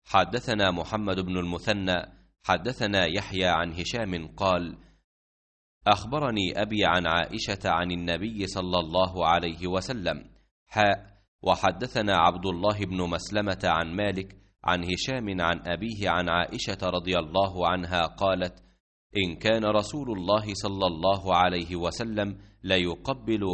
حدثنا محمد بن المثنى حدثنا يحيى عن هشام قال: أخبرني أبي عن عائشة عن النبي صلى الله عليه وسلم. وحدثنا عبد الله بن مسلمة عن مالك عن هشام عن أبيه عن عائشة رضي الله عنها قالت: إن كان رسول الله صلى الله عليه وسلم ليقبل